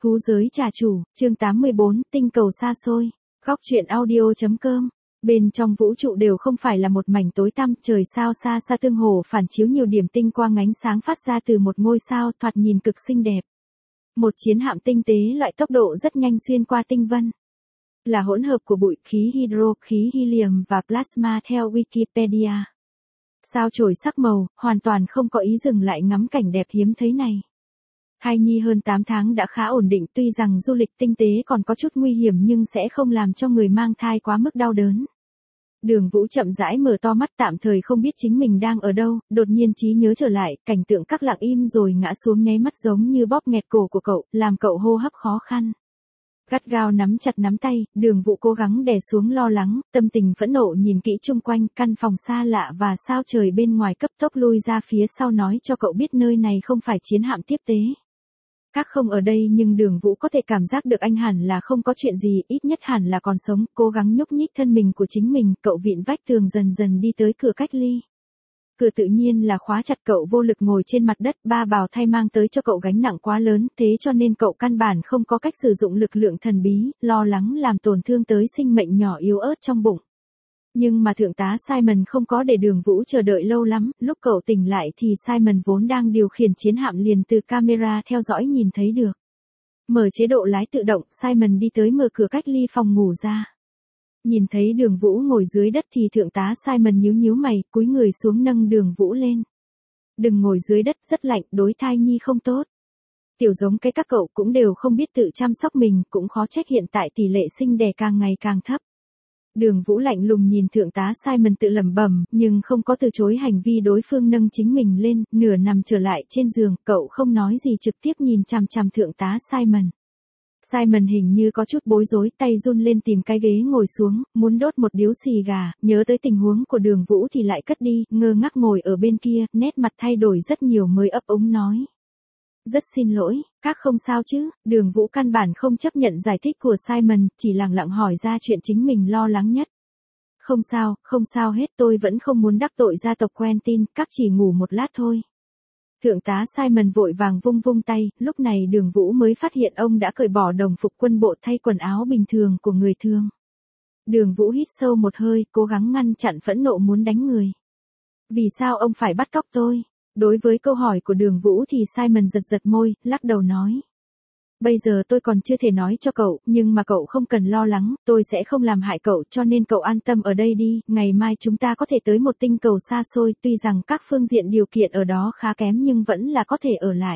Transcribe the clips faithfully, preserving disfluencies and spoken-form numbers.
Thú giới trà chủ, chương tám mươi bốn, tinh cầu xa xôi. Góc truyện audio.com. Bên trong vũ trụ đều không phải là một mảnh tối tăm, trời sao xa xa tương hồ phản chiếu nhiều điểm tinh quang ánh sáng phát ra từ một ngôi sao thoạt nhìn cực xinh đẹp. Một chiến hạm tinh tế loại tốc độ rất nhanh xuyên qua tinh vân. Là hỗn hợp của bụi, khí hydro, khí helium và plasma theo Wikipedia. Sao chổi sắc màu, hoàn toàn không có ý dừng lại ngắm cảnh đẹp hiếm thấy này. Thai nhi hơn tám tháng đã khá ổn định, tuy rằng du lịch tinh tế còn có chút nguy hiểm nhưng sẽ không làm cho người mang thai quá mức đau đớn. Đường Vũ chậm rãi mở to mắt, tạm thời không biết chính mình đang ở đâu, đột nhiên trí nhớ trở lại, cảnh tượng các lặng im rồi ngã xuống nháy mắt giống như bóp nghẹt cổ của cậu, làm cậu hô hấp khó khăn. Gắt gao nắm chặt nắm tay, Đường Vũ cố gắng đè xuống lo lắng, tâm tình phẫn nộ nhìn kỹ chung quanh, căn phòng xa lạ và sao trời bên ngoài cấp tốc lui ra phía sau nói cho cậu biết nơi này không phải chiến hạm tiếp tế. Các không ở đây nhưng Đường Vũ có thể cảm giác được anh hẳn là không có chuyện gì, ít nhất hẳn là còn sống, cố gắng nhúc nhích thân mình của chính mình, cậu vịn vách tường dần dần đi tới cửa cách ly. Cửa tự nhiên là khóa chặt, cậu vô lực ngồi trên mặt đất, ba bào thai mang tới cho cậu gánh nặng quá lớn, thế cho nên cậu căn bản không có cách sử dụng lực lượng thần bí, lo lắng làm tổn thương tới sinh mệnh nhỏ yếu ớt trong bụng. Nhưng mà thượng tá Simon không có để Đường Vũ chờ đợi lâu lắm, lúc cậu tỉnh lại thì Simon vốn đang điều khiển chiến hạm liền từ camera theo dõi nhìn thấy được. Mở chế độ lái tự động, Simon đi tới mở cửa cách ly phòng ngủ ra. Nhìn thấy Đường Vũ ngồi dưới đất thì thượng tá Simon nhíu nhíu mày, cúi người xuống nâng Đường Vũ lên. Đừng ngồi dưới đất, rất lạnh, đối thai nhi không tốt. Tiểu giống cái các cậu cũng đều không biết tự chăm sóc mình, cũng khó trách hiện tại tỷ lệ sinh đẻ càng ngày càng thấp. Đường Vũ lạnh lùng nhìn thượng tá Simon tự lẩm bẩm, nhưng không có từ chối hành vi đối phương nâng chính mình lên, nửa nằm trở lại trên giường, cậu không nói gì trực tiếp nhìn chằm chằm thượng tá Simon. Simon hình như có chút bối rối, tay run lên tìm cái ghế ngồi xuống, muốn đốt một điếu xì gà, nhớ tới tình huống của Đường Vũ thì lại cất đi, ngơ ngác ngồi ở bên kia, nét mặt thay đổi rất nhiều mới ấp úng nói. Rất xin lỗi, các không sao chứ, Đường Vũ căn bản không chấp nhận giải thích của Simon, chỉ lặng lặng hỏi ra chuyện chính mình lo lắng nhất. Không sao, không sao hết, tôi vẫn không muốn đắc tội gia tộc Quentin, các chỉ ngủ một lát thôi. Thượng tá Simon vội vàng vung vung tay, lúc này Đường Vũ mới phát hiện ông đã cởi bỏ đồng phục quân bộ thay quần áo bình thường của người thường. Đường Vũ hít sâu một hơi, cố gắng ngăn chặn phẫn nộ muốn đánh người. Vì sao ông phải bắt cóc tôi? Đối với câu hỏi của Đường Vũ thì Simon giật giật môi, lắc đầu nói. Bây giờ tôi còn chưa thể nói cho cậu, nhưng mà cậu không cần lo lắng, tôi sẽ không làm hại cậu cho nên cậu an tâm ở đây đi, ngày mai chúng ta có thể tới một tinh cầu xa xôi, tuy rằng các phương diện điều kiện ở đó khá kém nhưng vẫn là có thể ở lại.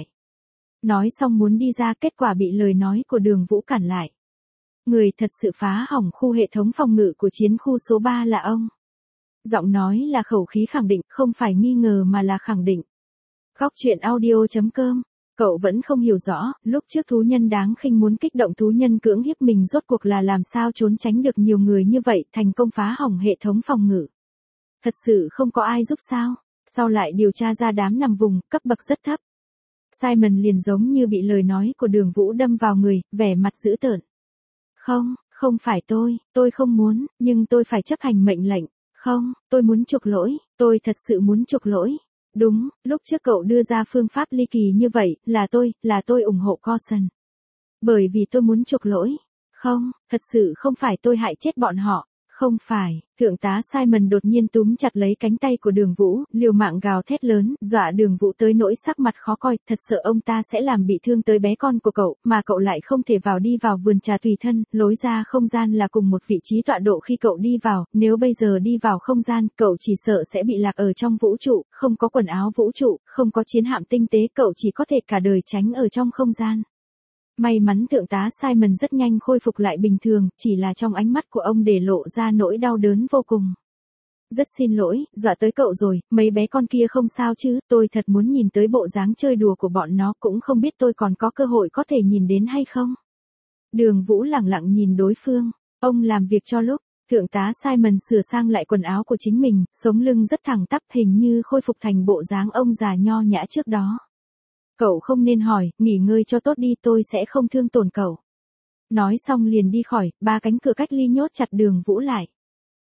Nói xong muốn đi ra, kết quả bị lời nói của Đường Vũ cản lại. Người thật sự phá hỏng khu hệ thống phòng ngự của chiến khu số ba là ông. Giọng nói là khẩu khí khẳng định, không phải nghi ngờ mà là khẳng định. Góc truyện audio.com. Cậu vẫn không hiểu rõ, lúc trước thú nhân đáng khinh muốn kích động thú nhân cưỡng hiếp mình rốt cuộc là làm sao trốn tránh được nhiều người như vậy, thành công phá hỏng hệ thống phòng ngự. Thật sự không có ai giúp sao? Sau lại điều tra ra đám nằm vùng, cấp bậc rất thấp. Simon liền giống như bị lời nói của Đường Vũ đâm vào người, vẻ mặt dữ tợn. Không, không phải tôi, tôi không muốn, nhưng tôi phải chấp hành mệnh lệnh. Không, tôi muốn chuộc lỗi, tôi thật sự muốn chuộc lỗi. Đúng, lúc trước cậu đưa ra phương pháp ly kỳ như vậy, là tôi, là tôi ủng hộ Coulson. Bởi vì tôi muốn chuộc lỗi. Không, thật sự không phải tôi hại chết bọn họ. Không phải, thượng tá Simon đột nhiên túm chặt lấy cánh tay của Đường Vũ, liều mạng gào thét lớn, dọa Đường Vũ tới nỗi sắc mặt khó coi, thật sợ ông ta sẽ làm bị thương tới bé con của cậu, mà cậu lại không thể vào đi vào vườn trà tùy thân, lối ra không gian là cùng một vị trí tọa độ khi cậu đi vào, nếu bây giờ đi vào không gian, cậu chỉ sợ sẽ bị lạc ở trong vũ trụ, không có quần áo vũ trụ, không có chiến hạm tinh tế, cậu chỉ có thể cả đời tránh ở trong không gian. May mắn thượng tá Simon rất nhanh khôi phục lại bình thường, chỉ là trong ánh mắt của ông để lộ ra nỗi đau đớn vô cùng. Rất xin lỗi, dọa tới cậu rồi, mấy bé con kia không sao chứ, tôi thật muốn nhìn tới bộ dáng chơi đùa của bọn nó, cũng không biết tôi còn có cơ hội có thể nhìn đến hay không. Đường Vũ lặng lặng nhìn đối phương, ông làm việc cho lúc, thượng tá Simon sửa sang lại quần áo của chính mình, sống lưng rất thẳng tắp hình như khôi phục thành bộ dáng ông già nho nhã trước đó. Cậu không nên hỏi, nghỉ ngơi cho tốt đi, tôi sẽ không thương tổn cậu. Nói xong liền đi khỏi, ba cánh cửa cách ly nhốt chặt Đường Vũ lại.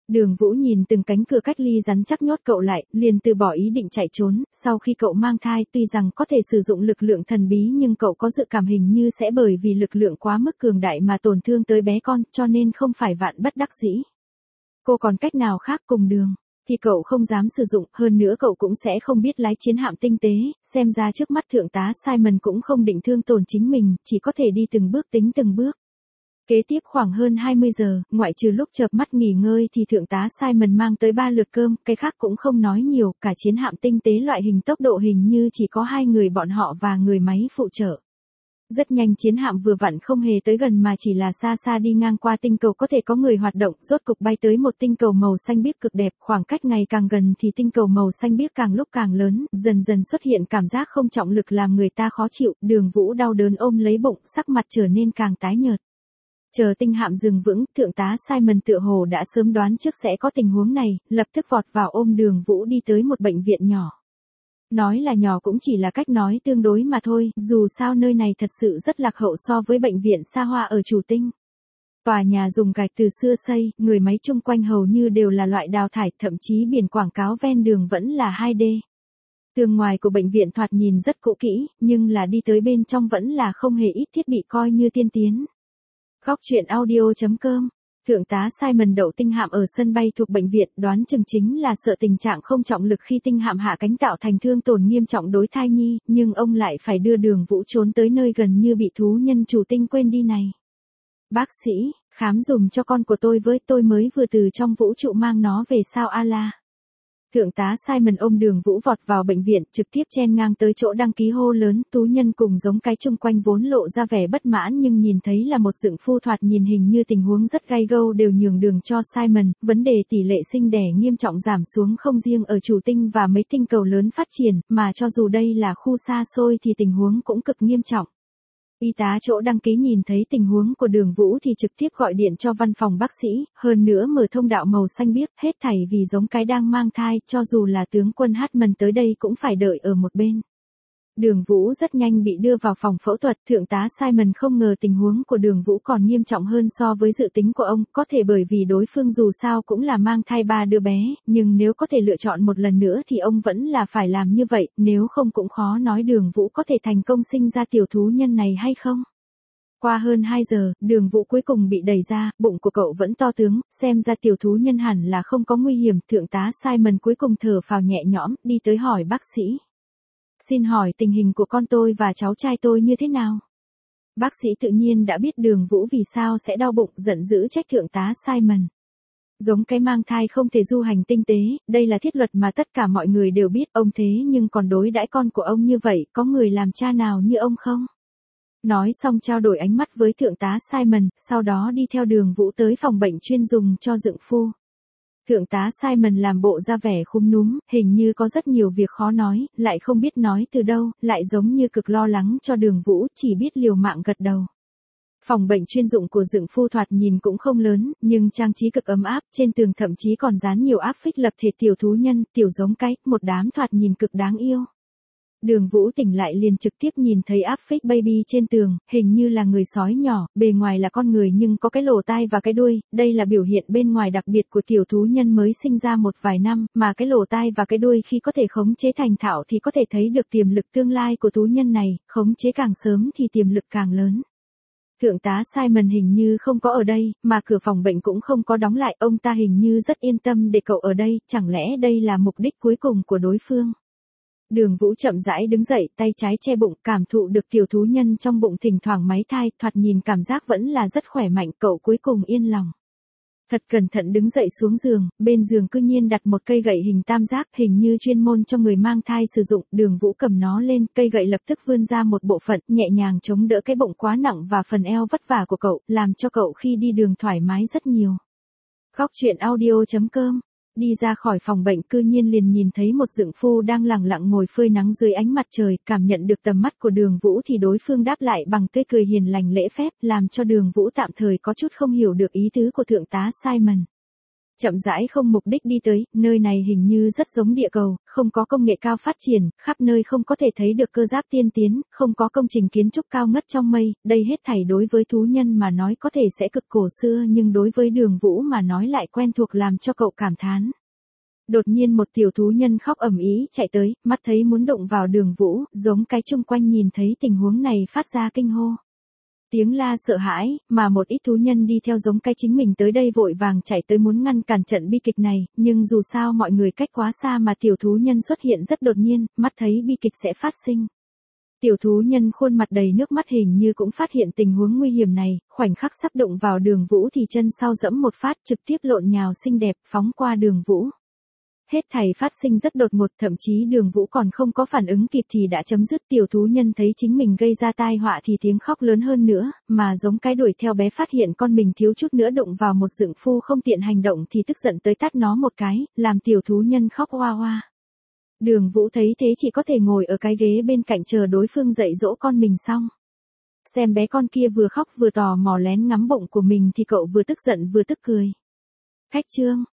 Đường Vũ nhìn từng cánh cửa cách ly rắn chắc nhốt cậu lại, liền từ bỏ ý định chạy trốn, sau khi cậu mang thai tuy rằng có thể sử dụng lực lượng thần bí nhưng cậu có dự cảm hình như sẽ bởi vì lực lượng quá mức cường đại mà tổn thương tới bé con, cho nên không phải vạn bất đắc dĩ. Cô còn cách nào khác cùng đường, thì cậu không dám sử dụng, hơn nữa cậu cũng sẽ không biết lái chiến hạm tinh tế, xem ra trước mắt thượng tá Simon cũng không định thương tổn chính mình, chỉ có thể đi từng bước tính từng bước. Kế tiếp khoảng hơn hai mươi giờ, ngoại trừ lúc chợp mắt nghỉ ngơi thì thượng tá Simon mang tới ba lượt cơm, cái khác cũng không nói nhiều, cả chiến hạm tinh tế loại hình tốc độ hình như chỉ có hai người bọn họ và người máy phụ trợ. Rất nhanh chiến hạm vừa vặn không hề tới gần mà chỉ là xa xa đi ngang qua tinh cầu có thể có người hoạt động, rốt cục bay tới một tinh cầu màu xanh biếc cực đẹp, khoảng cách ngày càng gần thì tinh cầu màu xanh biếc càng lúc càng lớn, dần dần xuất hiện cảm giác không trọng lực làm người ta khó chịu, Đường Vũ đau đớn ôm lấy bụng, sắc mặt trở nên càng tái nhợt. Chờ tinh hạm dừng vững, thượng tá Simon tựa hồ đã sớm đoán trước sẽ có tình huống này, lập tức vọt vào ôm Đường Vũ đi tới một bệnh viện nhỏ. Nói là nhỏ cũng chỉ là cách nói tương đối mà thôi, dù sao nơi này thật sự rất lạc hậu so với bệnh viện xa hoa ở chủ tinh. Tòa nhà dùng gạch từ xưa xây, người máy chung quanh hầu như đều là loại đào thải, thậm chí biển quảng cáo ven đường vẫn là hai D. Tường ngoài của bệnh viện thoạt nhìn rất cũ kỹ, nhưng là đi tới bên trong vẫn là không hề ít thiết bị coi như tiên tiến. Góc truyện audio chấm com. Thượng tá Simon đậu tinh hạm ở sân bay thuộc bệnh viện, đoán chừng chính là sợ tình trạng không trọng lực khi tinh hạm hạ cánh tạo thành thương tổn nghiêm trọng đối thai nhi, nhưng ông lại phải đưa Đường Vũ trốn tới nơi gần như bị thú nhân chủ tinh quên đi này. Bác sĩ, khám dùm cho con của tôi với, tôi mới vừa từ trong vũ trụ mang nó về sao Allah. Thượng tá Simon ôm Đường Vũ vọt vào bệnh viện, trực tiếp chen ngang tới chỗ đăng ký hô lớn, tú nhân cùng giống cái chung quanh vốn lộ ra vẻ bất mãn nhưng nhìn thấy là một dựng phu thoạt nhìn hình như tình huống rất gay go đều nhường đường cho Simon, vấn đề tỷ lệ sinh đẻ nghiêm trọng giảm xuống không riêng ở chủ tinh và mấy tinh cầu lớn phát triển, mà cho dù đây là khu xa xôi thì tình huống cũng cực nghiêm trọng. Y tá chỗ đăng ký nhìn thấy tình huống của Đường Vũ thì trực tiếp gọi điện cho văn phòng bác sĩ, hơn nữa mở thông đạo màu xanh biếc, hết thảy vì giống cái đang mang thai, cho dù là tướng quân Hartman tới đây cũng phải đợi ở một bên. Đường Vũ rất nhanh bị đưa vào phòng phẫu thuật, thượng tá Simon không ngờ tình huống của Đường Vũ còn nghiêm trọng hơn so với dự tính của ông, có thể bởi vì đối phương dù sao cũng là mang thai ba đứa bé, nhưng nếu có thể lựa chọn một lần nữa thì ông vẫn là phải làm như vậy, nếu không cũng khó nói Đường Vũ có thể thành công sinh ra tiểu thú nhân này hay không. Qua hơn hai giờ, Đường Vũ cuối cùng bị đẩy ra, bụng của cậu vẫn to tướng, xem ra tiểu thú nhân hẳn là không có nguy hiểm, thượng tá Simon cuối cùng thở phào nhẹ nhõm, đi tới hỏi bác sĩ. Xin hỏi tình hình của con tôi và cháu trai tôi như thế nào? Bác sĩ tự nhiên đã biết Đường Vũ vì sao sẽ đau bụng, giận dữ trách thượng tá Simon. Giống cái mang thai không thể du hành tinh tế, đây là thiết luật mà tất cả mọi người đều biết, ông thế nhưng còn đối đãi con của ông như vậy, có người làm cha nào như ông không? Nói xong trao đổi ánh mắt với thượng tá Simon, sau đó đi theo Đường Vũ tới phòng bệnh chuyên dùng cho dựng phu. Thượng tá Simon làm bộ ra vẻ khúm núm, hình như có rất nhiều việc khó nói, lại không biết nói từ đâu, lại giống như cực lo lắng cho Đường Vũ, chỉ biết liều mạng gật đầu. Phòng bệnh chuyên dụng của dựng phu thoạt nhìn cũng không lớn, nhưng trang trí cực ấm áp, trên tường thậm chí còn dán nhiều áp phích lập thể tiểu thú nhân, tiểu giống cái, một đám thoạt nhìn cực đáng yêu. Đường Vũ tỉnh lại liền trực tiếp nhìn thấy áp phích baby trên tường, hình như là người sói nhỏ, bề ngoài là con người nhưng có cái lỗ tai và cái đuôi, đây là biểu hiện bên ngoài đặc biệt của tiểu thú nhân mới sinh ra một vài năm, mà cái lỗ tai và cái đuôi khi có thể khống chế thành thạo thì có thể thấy được tiềm lực tương lai của thú nhân này, khống chế càng sớm thì tiềm lực càng lớn. Thượng tá Simon hình như không có ở đây, mà cửa phòng bệnh cũng không có đóng lại, ông ta hình như rất yên tâm để cậu ở đây, chẳng lẽ đây là mục đích cuối cùng của đối phương. Đường Vũ chậm rãi đứng dậy, tay trái che bụng, cảm thụ được tiểu thú nhân trong bụng thỉnh thoảng máy thai, thoạt nhìn cảm giác vẫn là rất khỏe mạnh, cậu cuối cùng yên lòng. Thật cẩn thận đứng dậy xuống giường, bên giường cư nhiên đặt một cây gậy hình tam giác, hình như chuyên môn cho người mang thai sử dụng, Đường Vũ cầm nó lên, cây gậy lập tức vươn ra một bộ phận, nhẹ nhàng chống đỡ cái bụng quá nặng và phần eo vất vả của cậu, làm cho cậu khi đi đường thoải mái rất nhiều. Góc truyện audio chấm com. Đi ra khỏi phòng bệnh cư nhiên liền nhìn thấy một dựng phu đang lẳng lặng ngồi phơi nắng dưới ánh mặt trời, cảm nhận được tầm mắt của Đường Vũ thì đối phương đáp lại bằng tươi cười hiền lành lễ phép, làm cho Đường Vũ tạm thời có chút không hiểu được ý tứ của thượng tá Simon. chậm rãi không mục đích đi tới, nơi này hình như rất giống địa cầu, không có công nghệ cao phát triển, khắp nơi không có thể thấy được cơ giáp tiên tiến, không có công trình kiến trúc cao ngất trong mây, đây hết thảy đối với thú nhân mà nói có thể sẽ cực cổ xưa nhưng đối với Đường Vũ mà nói lại quen thuộc làm cho cậu cảm thán. Đột nhiên một tiểu thú nhân khóc ầm ĩ chạy tới, mắt thấy muốn đụng vào Đường Vũ, giống cái chung quanh nhìn thấy tình huống này phát ra kinh hô. Tiếng la sợ hãi, mà một ít thú nhân đi theo giống cái chính mình tới đây vội vàng chạy tới muốn ngăn cản trận bi kịch này, nhưng dù sao mọi người cách quá xa mà tiểu thú nhân xuất hiện rất đột nhiên, mắt thấy bi kịch sẽ phát sinh. Tiểu thú nhân khuôn mặt đầy nước mắt hình như cũng phát hiện tình huống nguy hiểm này, khoảnh khắc sắp đụng vào Đường Vũ thì chân sau dẫm một phát trực tiếp lộn nhào xinh đẹp phóng qua Đường Vũ. Hết thảy phát sinh rất đột ngột, thậm chí Đường Vũ còn không có phản ứng kịp thì đã chấm dứt. Tiểu thú nhân thấy chính mình gây ra tai họa thì tiếng khóc lớn hơn nữa, mà giống cái đuổi theo bé phát hiện con mình thiếu chút nữa đụng vào một dượng phu không tiện hành động thì tức giận tới tát nó một cái, làm tiểu thú nhân khóc oa oa. Đường Vũ thấy thế chỉ có thể ngồi ở cái ghế bên cạnh chờ đối phương dạy dỗ con mình xong. Xem bé con kia vừa khóc vừa tò mò lén ngắm bụng của mình thì cậu vừa tức giận vừa tức cười. Khách chương